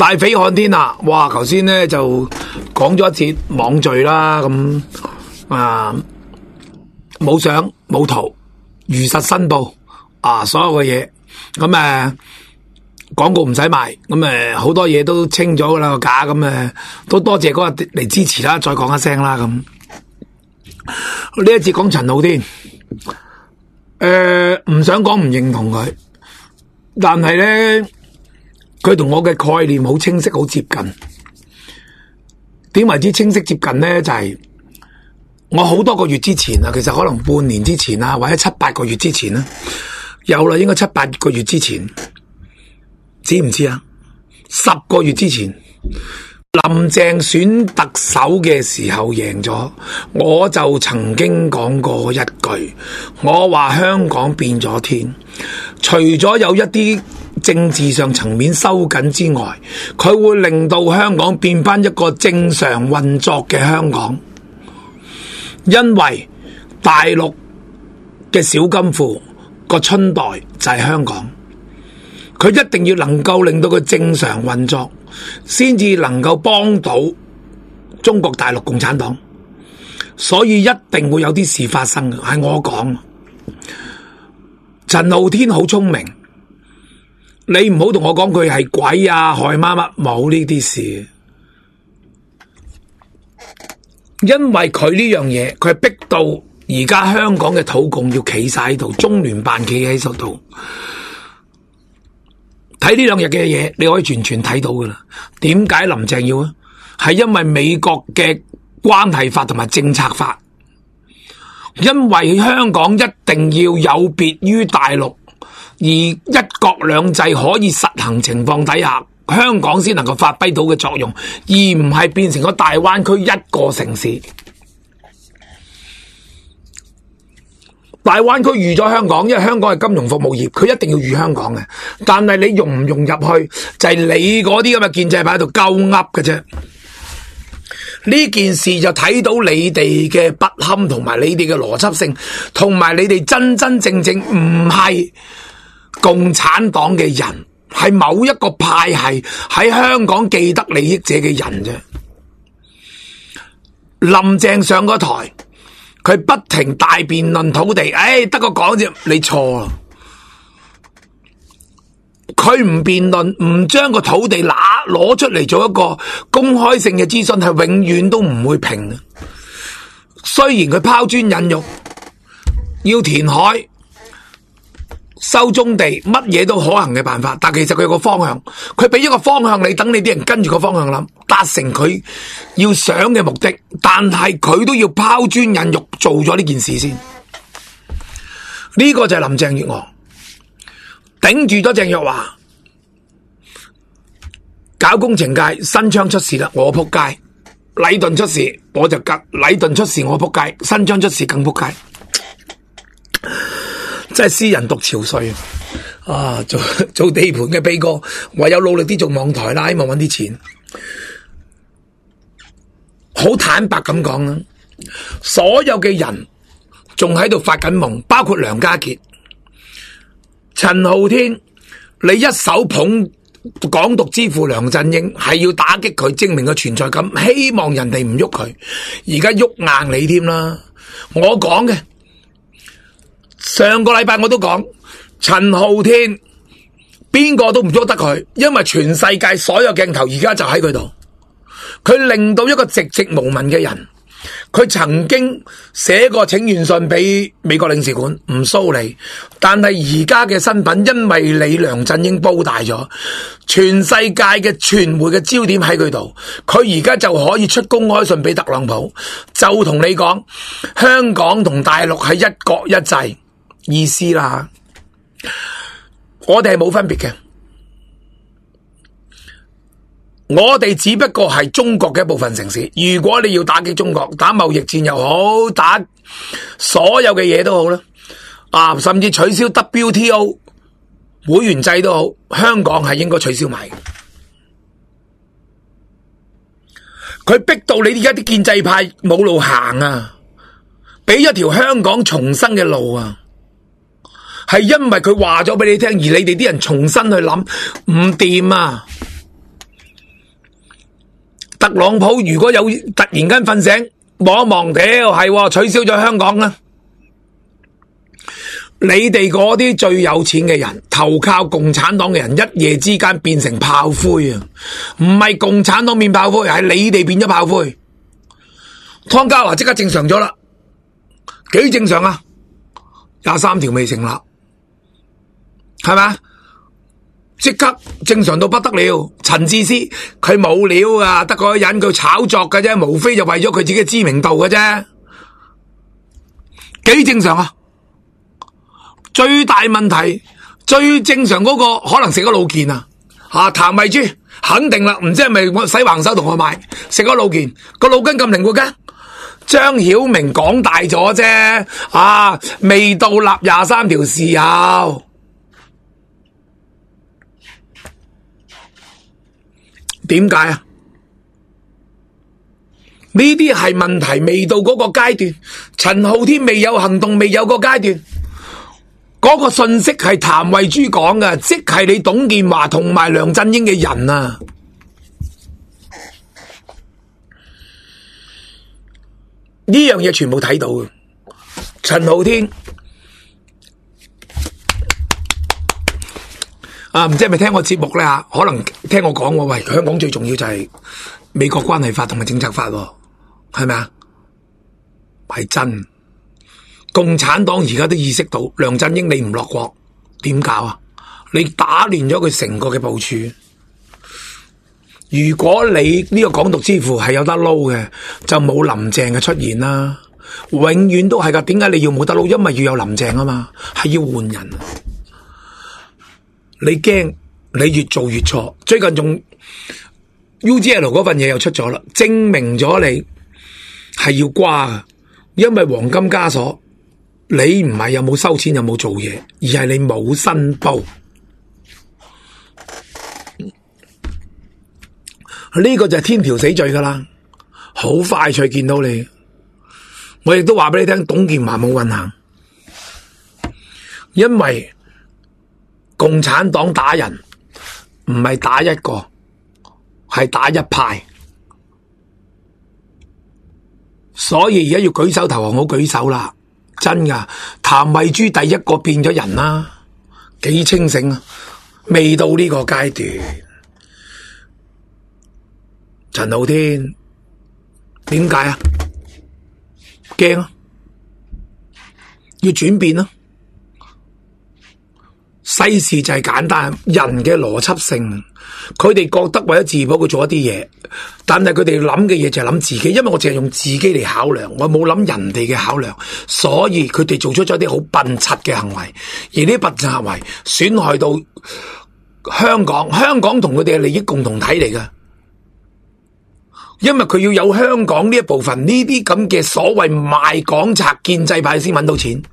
大匪看天啊！哇，頭先咧就講咗一節網罪啦，咁冇相冇圖，如實申報所有嘅嘢，咁廣告唔使賣，咁好多嘢都清咗噶啦個假，咁都多謝嗰日嚟支持啦，再講一聲啦咁。呢一節講陳浩天，唔想講唔認同佢，但係咧佢同我嘅概念好清晰，好接近。點為之清晰接近咧？就係我好多個月之前啊，其實可能半年之前啊，或者7、8個月之前啦，有啦，應該7、8個月之前。知唔知啊？10個月之前，林鄭選特首嘅時候贏咗，我就曾經講過一句，我話香港變咗天，除咗有一啲政治上層面收緊之外，佢會令到香港變返一個正常運作嘅香港，因為大陸嘅小金庫個春袋就係香港。佢一定要能夠令到佢正常運作，先至能夠幫到中國大陸共產黨，所以一定會有啲事發生嘅，係我講。陳浩天好聰明，你唔好同我講佢係鬼啊害媽乜，冇呢啲事，因為佢呢樣嘢，佢係逼到而家香港嘅土共要企晒喺度，中聯辦企喺度。睇呢兩日嘅嘢，你可以完全睇到噶啦。點解林鄭要啊？係因為美國嘅關係法同埋政策法，因為香港一定要有別於大陸，而一國兩制可以實行情況底下，香港先能夠發揮到嘅作用，而唔係變成咗大灣區一個城市。大灣區預咗香港，因為香港係金融服務業，佢一定要預香港嘅。但係你融唔融入去，就係你嗰啲咁嘅建制派喺度鳩噏嘅啫。呢件事就睇到你哋嘅不堪，同埋你哋嘅邏輯性，同埋你哋真真正正唔係共產黨嘅人，係某一個派系喺香港既得利益者嘅人啫。林鄭上個台，佢不停大辯論土地，得個講啫，你錯啦。佢唔辯論，唔將個土地攞出嚟做一個公開性嘅諮詢，係永遠都唔會平嘅。雖然佢拋磚引玉，要填海、收棕地，乜嘢都可行嘅辦法，但其實佢有個方向，佢俾一個方向你，等你啲人跟住個方向諗，達成佢要想嘅目的。但係佢都要拋磚引玉，做咗呢件事先。呢個就係林鄭月娥頂住咗鄭若驊，搞工程界新昌出事啦，我仆街；禮頓出事，我就急；禮頓出事，我仆街；新昌出事更仆街。真係私人獨潮稅啊！做地盤嘅悲歌，唯有努力啲做網台啦，希望搵啲錢。好坦白咁講啦，所有嘅人仲喺度發緊夢，包括梁家傑、陳浩天，你一手捧港獨之父梁振英，係要打擊佢，證明佢存在感，希望人哋唔喐佢。而家喐硬你添啦！我講嘅上個禮拜我都講，陳浩天邊個都唔喐得佢，因為全世界所有鏡頭而家就喺佢度。佢令到一個籍籍無聞嘅人，佢曾經寫過請願信俾美國領事館唔騷你，但係而家嘅身份因為你梁振英煲大咗，全世界嘅傳媒嘅焦點喺佢度，佢而家就可以出公開信俾特朗普，就同你講香港同大陸係一國一制意思啦。我哋係冇分別嘅。我哋只不過係中國嘅一部分城市，如果你要打擊中國，打貿易戰又好，打所有嘅嘢都好啦，甚至取消 WTO 會員制都好，香港係應該取消埋嘅。佢逼到你而家啲建制派冇路行啊，俾一條香港重生嘅路啊，係因為佢話咗俾你聽，而你哋啲人重新去諗唔掂啊。 特朗普如果有突然間瞓醒望一望，係取消咗香港啦。你哋嗰啲最有錢嘅人，投靠共產黨嘅人，一夜之間變成炮灰啊！唔係共產黨變炮灰，係你哋變咗炮灰。湯家驊即刻正常咗啦，幾正常啊？23條未成立，係咪？即刻正常到不得了。陳智思佢冇料噶，得個人佢炒作嘅啫，無非就為咗佢自己嘅知名度嘅啫，幾正常啊？最大問題最正常嗰個可能食咗老健啊！譚慧珠肯定啦，唔知係咪我洗橫手同我買食咗老健，個腦筋咁靈活嘅。張曉明講大咗啫，未到立23條時候，點解啊？呢啲係問題未到嗰個階段，陳浩天未有行動，未有個階段。嗰個信息係譚慧珠講嘅，即係你董建華同埋梁振英嘅人啊！呢樣嘢全部睇到嘅。陳浩天唔知係咪聽我節目咧？可能聽我講，喂，香港最重要就係美國關係法同埋政策法，係咪啊？係真。共產黨而家都意識到梁振英你唔落國點搞啊？你打亂咗佢成個嘅部署。如果你呢個港獨之父係有得撈嘅，就冇林鄭嘅出現啦。永遠都係噶。點解你要冇得撈？因為要有林鄭啊嘛，係要換人。你驚你越做越錯。最近仲 UGL 嗰份嘢又出咗啦，證明咗你係要瓜噶。因為黃金枷鎖。你唔係有冇收錢有冇做嘢，而係你冇申報。呢個就係天條死罪噶啦，好快脆見到你。我亦都話俾你聽，董建華冇運行，因為共產黨打人唔係打一個，係打一派，所以而家要舉手投降，好舉手啦。真噶，譚慧珠第一個變咗人啦，幾清醒啊！未到呢個階段，陳浩天點解啊？驚啊！要轉變啊！世事就係簡單，人嘅邏輯性，佢哋覺得為咗自保，佢做一啲嘢，但係佢哋諗嘅嘢就係諗自己，因為我淨係用自己嚟考量，我冇諗人哋嘅考量，所以佢哋做出咗一啲好笨柒嘅行為，而呢啲笨柒行為損害到香港，香港同佢哋嘅利益共同體嚟㗎，因為佢要有香港呢一部分，呢啲咁嘅所謂賣港賊建制派先搵到錢。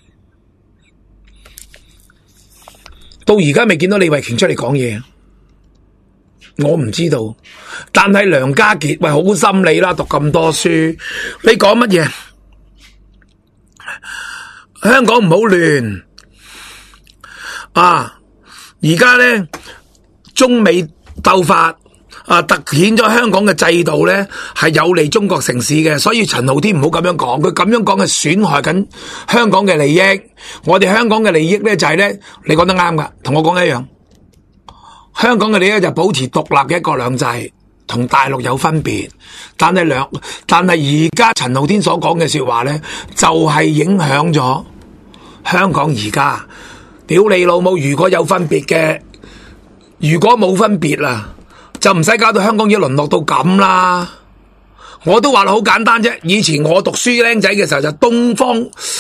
到而家未見到李慧瓊出嚟講嘢，我唔知道。但係梁家傑，喂，好心理啦，讀咁多書，你講乜嘢？香港唔好亂啊！而家咧中美鬥法凸顯咗香港嘅制度咧係有利中國城市嘅，所以陳浩天唔好咁樣講，佢咁樣講係損害緊香港嘅利益。我哋香港嘅利益咧就係咧，你講得啱噶，同我講一樣。香港嘅利益就保持獨立嘅一國兩制，同大陸有分別。但係而家陳浩天所講嘅說話咧，就係影響咗香港而家。屌你老母！如果有分別嘅，如果冇分別啦，就唔使搞到香港要淪落到咁啦。我都話好簡單啫。以前我讀書僆仔嘅時候就東方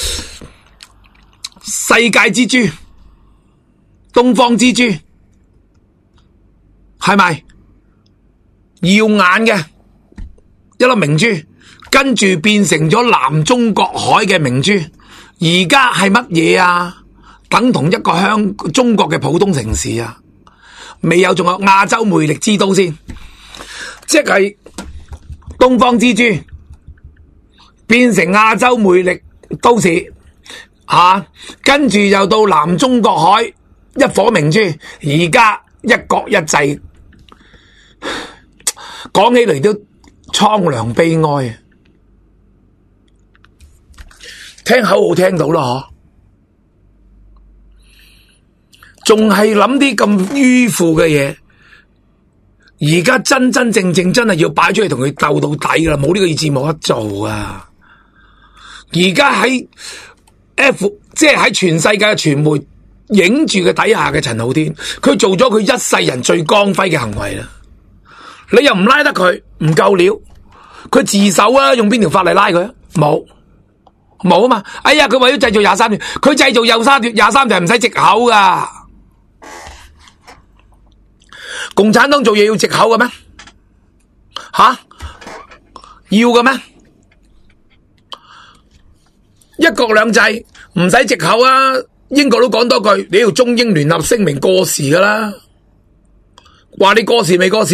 世界之珠，東方之珠係咪耀眼嘅一粒明珠，跟住變成咗南中國海嘅明珠。而家係乜嘢啊？等同一個中國嘅普通城市啊！未有，仲有亞洲魅力之都先，即係東方之珠變成亞洲魅力都市跟住又到南中國海一顆明珠，而家一國一制，講起嚟都蒼涼悲哀。聽口號聽到啦嗬，仲係諗啲咁迂腐嘅嘢。而家真真正正真係要擺出去同佢鬥到底噶啦，冇呢個意志冇得做啊！而家喺即係喺全世界嘅傳媒影住嘅底下嘅陳浩天，佢做咗佢一世人最光輝嘅行為啦。你又唔拉得佢，唔夠料，佢自首啊！用邊條法例拉佢啊？冇啊嘛！哎呀，佢為咗製造23段，佢製造23段係唔使藉口噶。共產黨做嘢要藉口嘅咩？要嘅咩？一國兩制唔使藉口啊！英國都講多句，你要中英聯合聲明過時噶啦，話你過時未過時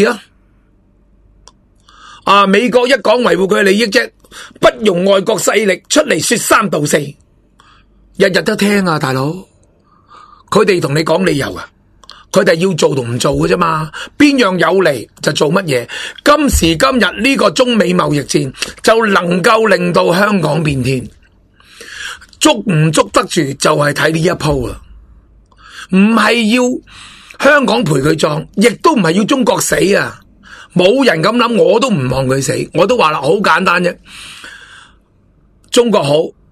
啊？美國一講維護佢嘅利益啫，不容外國勢力出嚟說三道四，日日都聽啊，大佬，佢哋同你講理由啊？佢哋要做同唔做嘅啫嘛，邊樣有利就做乜嘢。今時今日呢個中美貿易戰就能夠令到香港變天，捉唔捉得住就係睇呢一鋪啊！唔係要香港陪佢撞，亦都唔係要中國死啊！冇人咁諗，我都唔望佢死，我都話啦，好簡單啫。中國好，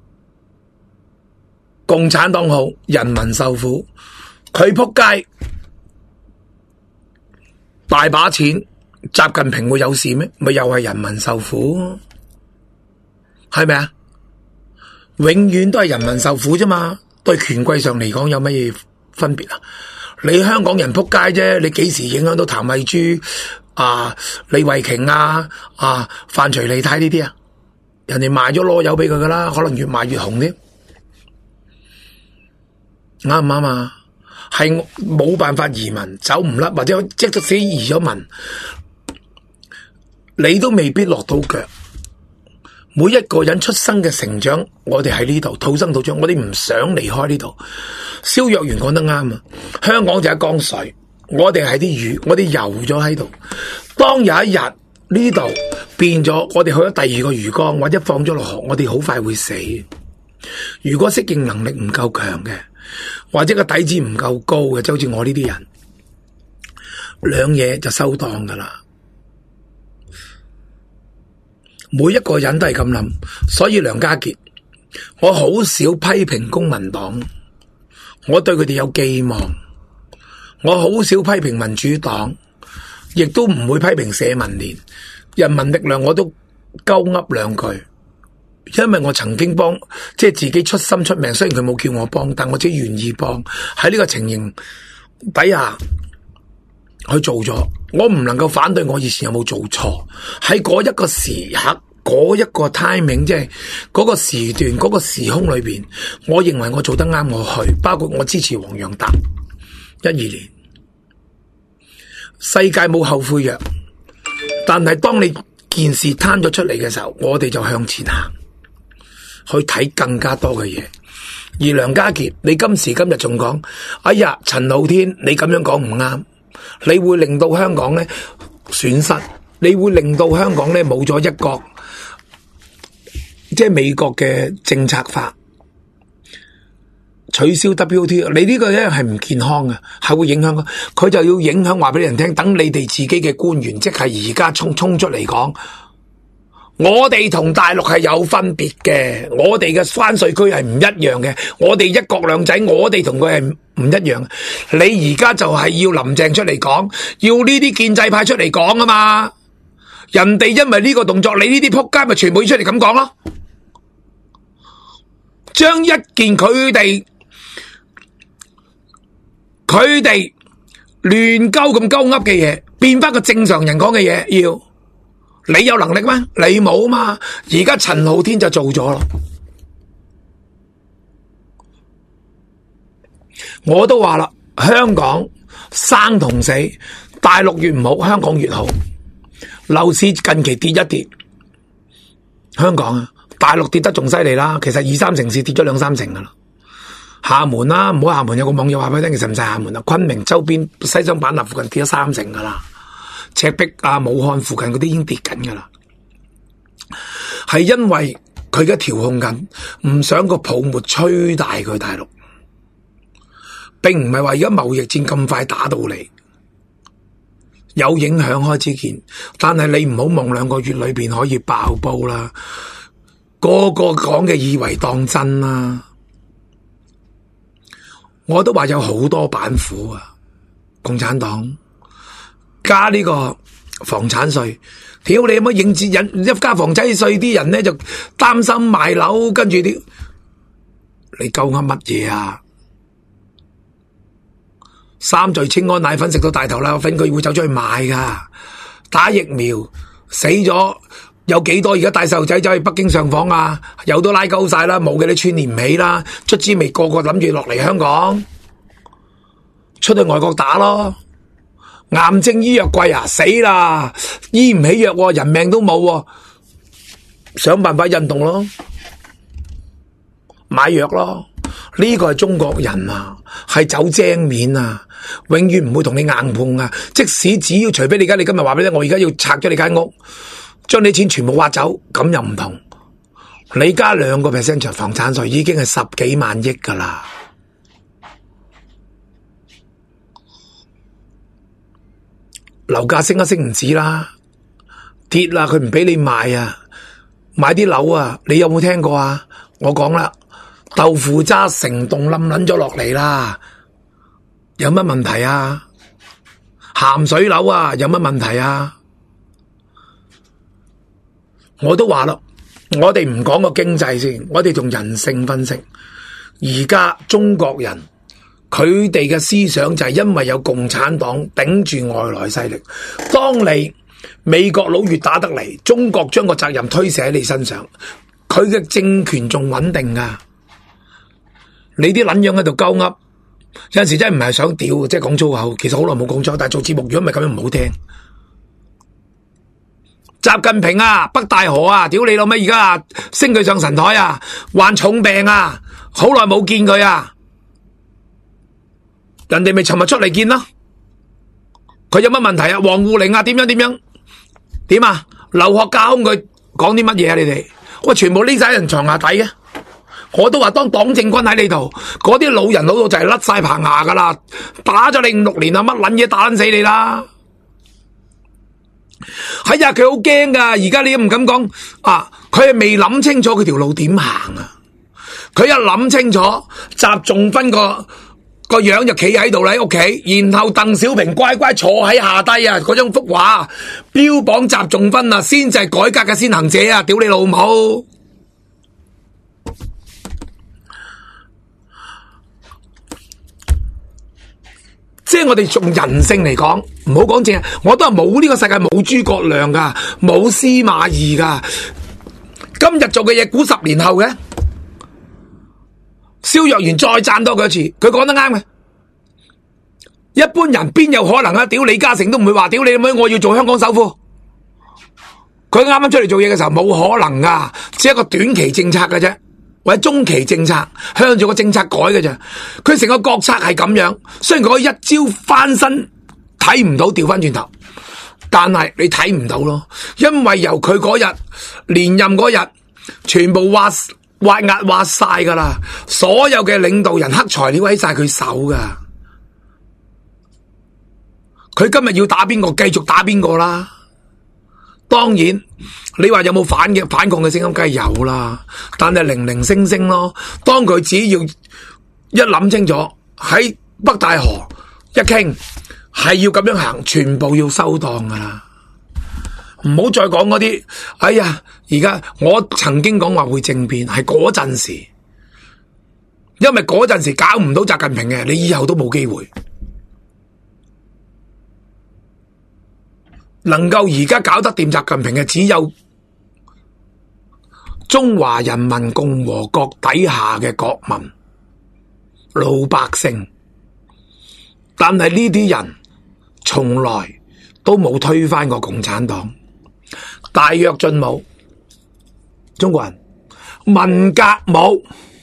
共產黨好，人民受苦，佢仆街。大把錢，習近平會有事咩？咪又係人民受苦，係咪啊？永遠都係人民受苦啫嘛。對權貴上嚟講有乜嘢分別啊？你香港人仆街啫，你幾時影響到譚慧珠李慧瓊范徐麗泰呢啲啊？人哋賣咗攞油俾佢噶啦，可能越賣越紅添，啱唔啱啊？係冇辦法移民，走唔甩，或者即使移咗民，你都未必落到腳。每一個人出生嘅成長，我哋喺呢度土生土長，我哋唔想離開呢度。蕭若元講得啱啊！香港就係一江水，我哋係啲魚，我哋游咗喺度。當有一日呢度變咗，我哋去咗第二個魚缸，或者放咗落河，我哋好快會死。如果適應能力唔夠強嘅，或者個底子唔夠高嘅，就好似我呢啲人，兩嘢就收檔噶啦。每一個人都係咁諗，所以梁家傑，我好少批評公民黨，我對佢哋有寄望。我好少批評民主黨，亦都唔會批評社民連、人民力量，我都鳩噏兩句。因為我曾經幫，即係自己出心出命，雖然佢冇叫我幫，但我自己願意幫。喺呢個情形底下，去做咗，我唔能夠反對我以前有冇做錯。喺嗰一個時刻，嗰一個 timing， 即係嗰個時段、嗰個時空裏邊，我認為我做得啱，我去，包括我支持黃洋達12年。世界冇後悔藥，但係當你件事攤咗出嚟嘅時候，我哋就向前行。去睇更加多嘅嘢，而梁家傑，你今時今日仲講，哎呀，陳浩天，你咁樣講唔啱，你會令到香港咧損失，你會令到香港咧冇咗一國，即係美國嘅政策法，取消 WTO， 你呢個咧係唔健康嘅，係會影響佢，就要影響話俾人聽，等你哋自己嘅官員，即係而家衝出嚟講。我哋同大陸係有分別嘅，我哋嘅關稅區係唔一樣嘅，我哋一國兩制，我哋同佢係唔一樣。你而家就係要林鄭出嚟講，要呢啲建制派出嚟講啊嘛。人哋因為呢個動作，你呢啲仆街咪全部要出嚟咁講咯。將一件佢哋亂鳩咁鳩噏嘅嘢，變翻個正常人講嘅嘢，要。你有能力咩？你冇嘛？而家陳浩天就做咗咯。我都話啦，香港生同死，大陸越唔好，香港越好。樓市近期跌一跌，香港啊，大陸跌得仲犀利啦。其實2、3城市跌咗2、3成噶啦。廈門啦，唔好廈門有個網友話俾你聽，其實唔使廈門啊，昆明周邊西雙版納附近跌咗3成噶啦。赤壁武漢附近嗰啲已經跌緊噶啦。 係因為佢而家調控緊，唔想個泡沫吹大佢大陸，並唔係話而家貿易戰咁快打到嚟，有影響開始見，但係你唔好望2個月裏邊可以爆煲啦，個個講嘅以為當真啦，我都話有好多板斧啊，共產黨加呢個房產稅，屌你有乜應節引一加房產稅，啲人咧就擔心賣樓，跟住啲你夠噏乜嘢啊？3聚氰胺奶粉食到大頭啦，粉佢會走出去買噶，打疫苗死咗有幾多？而家帶細路仔走去北京上訪啊，有都拉鳩晒啦，冇嘅你串連唔起啦，卒之未個個諗住落嚟香港，出去外國打咯。癌症醫藥貴啊，死啦，醫唔起藥，人命都冇，想辦法印度咯，買藥咯。呢個係中國人啊，係走精面啊，永遠唔會同你硬碰啊。即使只要除非你今日話俾你聽，我而家要拆咗你間屋，將你錢全部挖走，咁又唔同。你加2% 房產稅已經係10幾萬億噶啦。樓價升一升唔止啦，跌啦，佢唔俾你賣啊，買啲樓啊，你有冇聽過啊？我講啦，豆腐渣成棟冧撚咗落嚟啦，有乜問題啊？鹹水樓啊，有乜問題啊？我都話啦，我哋唔講個經濟先，我哋從人性分析，而家中國人。佢哋嘅思想就係因為有共產黨頂住外來勢力，當你美國佬越打得嚟，中國將個責任推卸喺你身上，佢嘅政權仲穩定噶。你啲撚樣喺度鳩噏，有陣時真係唔係想屌，即係講粗口。其實好耐冇講粗口，但係做節目如果唔係咁樣唔好聽。習近平啊，北大河啊，屌你老味，而家啊升佢上神台啊，患重病啊，好耐冇見佢啊。人哋咪尋日出嚟見咯，佢有乜問題啊？王滬寧啊，點樣點啊？劉鶴教佢講啲乜嘢啊？你哋喂，全部匿晒人床下底嘅，我都話當黨政軍喺呢度，嗰啲老人老到就係甩晒棚牙噶啦，打咗你5、6年啊，乜撚嘢打撚死你啦？係呀，佢好驚噶，而家你都唔敢講啊，佢係未諗清楚佢條路點行啊，佢一諗清楚，習仲勳個樣就企喺度啦，喺屋企，然後鄧小平乖乖坐喺下低啊，嗰張幅畫標榜習仲勳啊，先至係改革嘅先行者啊！屌你老母！即係我哋從人性嚟講，唔好講正，我都係冇呢個世界冇諸葛亮噶，冇司馬懿噶，今日做嘅嘢估10年後嘅。蕭若元再讚多佢一次，佢講得啱嘅。一般人邊有可能啊？屌李嘉誠都唔會話屌你老母，我要做香港首富。佢啱啱出嚟做嘢嘅時候冇可能噶，只係一個短期政策嘅啫，或者中期政策，向住個政策改嘅啫。佢成個國策係咁樣，雖然佢可以一招翻身，睇唔到調翻轉頭，但係你睇唔到咯，因為由佢嗰日連任嗰日，全部挖晒噶啦，所有嘅領導人黑材料喺晒佢手噶。佢今日要打邊個，繼續打邊個啦。當然，你話有冇反抗嘅聲音，梗係有啦。但係零零星星咯。當佢只要一諗清楚，喺北大河一傾，係要咁樣行，全部要收檔噶啦。唔好再講嗰啲，哎呀！而家我曾經講話會政變，係嗰陣時，因為嗰陣時搞唔到習近平嘅，你以後都冇機會。能夠而家搞得掂習近平嘅，只有中華人民共和國底下嘅國民老百姓，但係呢啲人從來都冇推翻過共產黨。大躍進冇，中國人文革冇，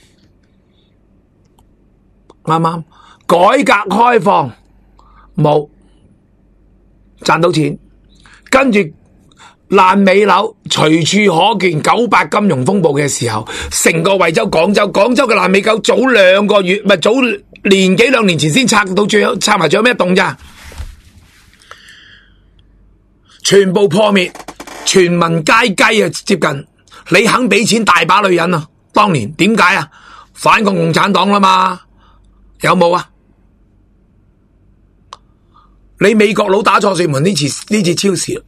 啱啱？改革開放冇，賺到錢，跟住爛尾樓隨處可見，98金融風暴嘅時候，成個惠州、廣州嘅爛尾樓早2個月，唔係早年幾2年前先拆到最後，拆埋最後咩一棟咋？全部破滅，全民皆雞啊！接近你肯俾錢，大把女人啊！當年點解啊？反共共產黨啦嘛，有冇啊？你美國佬打錯算盤，呢次超時，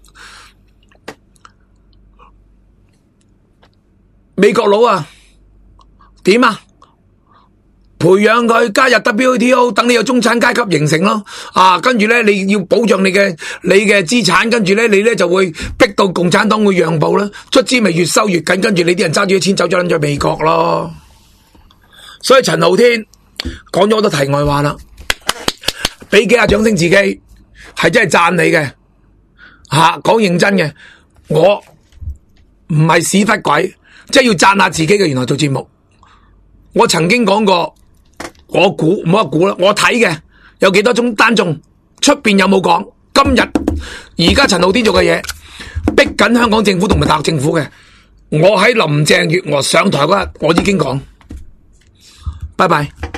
美國佬啊，點啊？培養佢加入 WTO， 等你有中產階級形成咯。跟住咧你要保障你嘅資產，跟住咧你咧就會逼到共產黨會讓步啦。卒之咪越收越緊，跟住你啲人揸住啲錢走咗捻咗美國咯。所以陳浩天講咗好多題外話啦，俾幾下掌聲自己，係真係讚你嘅。講認真嘅，我唔係屎忽鬼，即係要讚下自己嘅。原來做節目，我曾經講過。我估唔好話估啦，我睇嘅有幾多宗單中，出邊有冇講？今日而家陳浩天做嘅嘢，逼緊香港政府同埋大陸政府嘅。我喺林鄭月娥上台嗰日，我已經講，拜拜。